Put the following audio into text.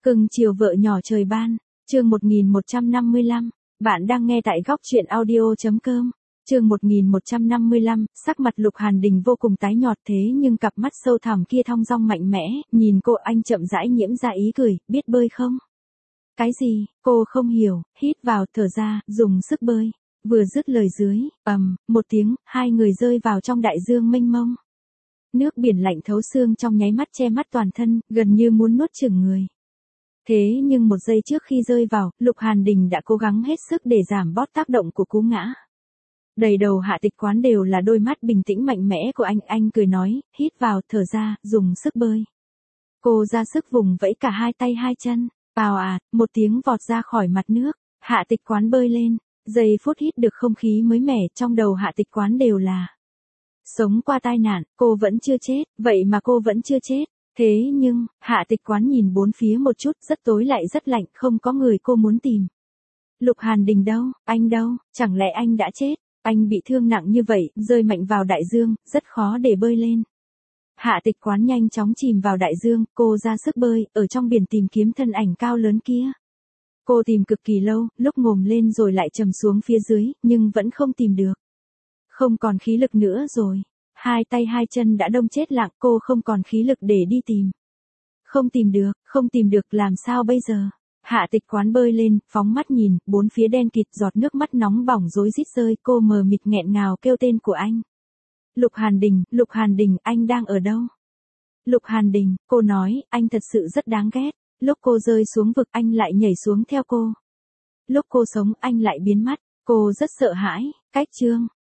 Cưng chiều vợ nhỏ trời ban, chương 1155, bạn đang nghe tại góc truyện audio.com. Chương 1155, sắc mặt Lục Hàn Đình vô cùng tái nhợt thế nhưng cặp mắt sâu thẳm kia thong dong mạnh mẽ, nhìn cô anh chậm rãi nhiễm ra ý cười, biết bơi không? Cái gì? Cô không hiểu, hít vào thở ra, dùng sức bơi. Vừa dứt lời dưới, một tiếng, hai người rơi vào trong đại dương mênh mông. Nước biển lạnh thấu xương trong nháy mắt che mắt toàn thân, gần như muốn nuốt chửng người. Thế nhưng một giây trước khi rơi vào, Lục Hàn Đình đã cố gắng hết sức để giảm bớt tác động của cú ngã. Đầy đầu Hạ Tịch Quán đều là đôi mắt bình tĩnh mạnh mẽ của anh cười nói, hít vào, thở ra, dùng sức bơi. Cô ra sức vùng vẫy cả hai tay hai chân, một tiếng vọt ra khỏi mặt nước, Hạ Tịch Quán bơi lên, giây phút hít được không khí mới mẻ trong đầu Hạ Tịch Quán đều là sống qua tai nạn, cô vẫn chưa chết, vậy mà cô vẫn chưa chết. Thế nhưng, Hạ Tịch Quán nhìn bốn phía một chút, rất tối lại rất lạnh, không có người cô muốn tìm. Lục Hàn Đình đâu, anh đâu, chẳng lẽ anh đã chết, anh bị thương nặng như vậy, rơi mạnh vào đại dương, rất khó để bơi lên. Hạ Tịch Quán nhanh chóng chìm vào đại dương, cô ra sức bơi, ở trong biển tìm kiếm thân ảnh cao lớn kia. Cô tìm cực kỳ lâu, lúc ngồm lên rồi lại trầm xuống phía dưới, nhưng vẫn không tìm được. Không còn khí lực nữa rồi. Hai tay hai chân đã đông chết lặng, cô không còn khí lực để đi tìm. Không tìm được làm sao bây giờ? Hạ Tịch Quán bơi lên, phóng mắt nhìn, bốn phía đen kịt giọt nước mắt nóng bỏng rối rít rơi, cô mờ mịt nghẹn ngào kêu tên của anh. Lục Hàn Đình, anh đang ở đâu? Lục Hàn Đình, cô nói, anh thật sự rất đáng ghét. Lúc cô rơi xuống vực anh lại nhảy xuống theo cô. Lúc cô sống anh lại biến mất, cô rất sợ hãi, cách chương.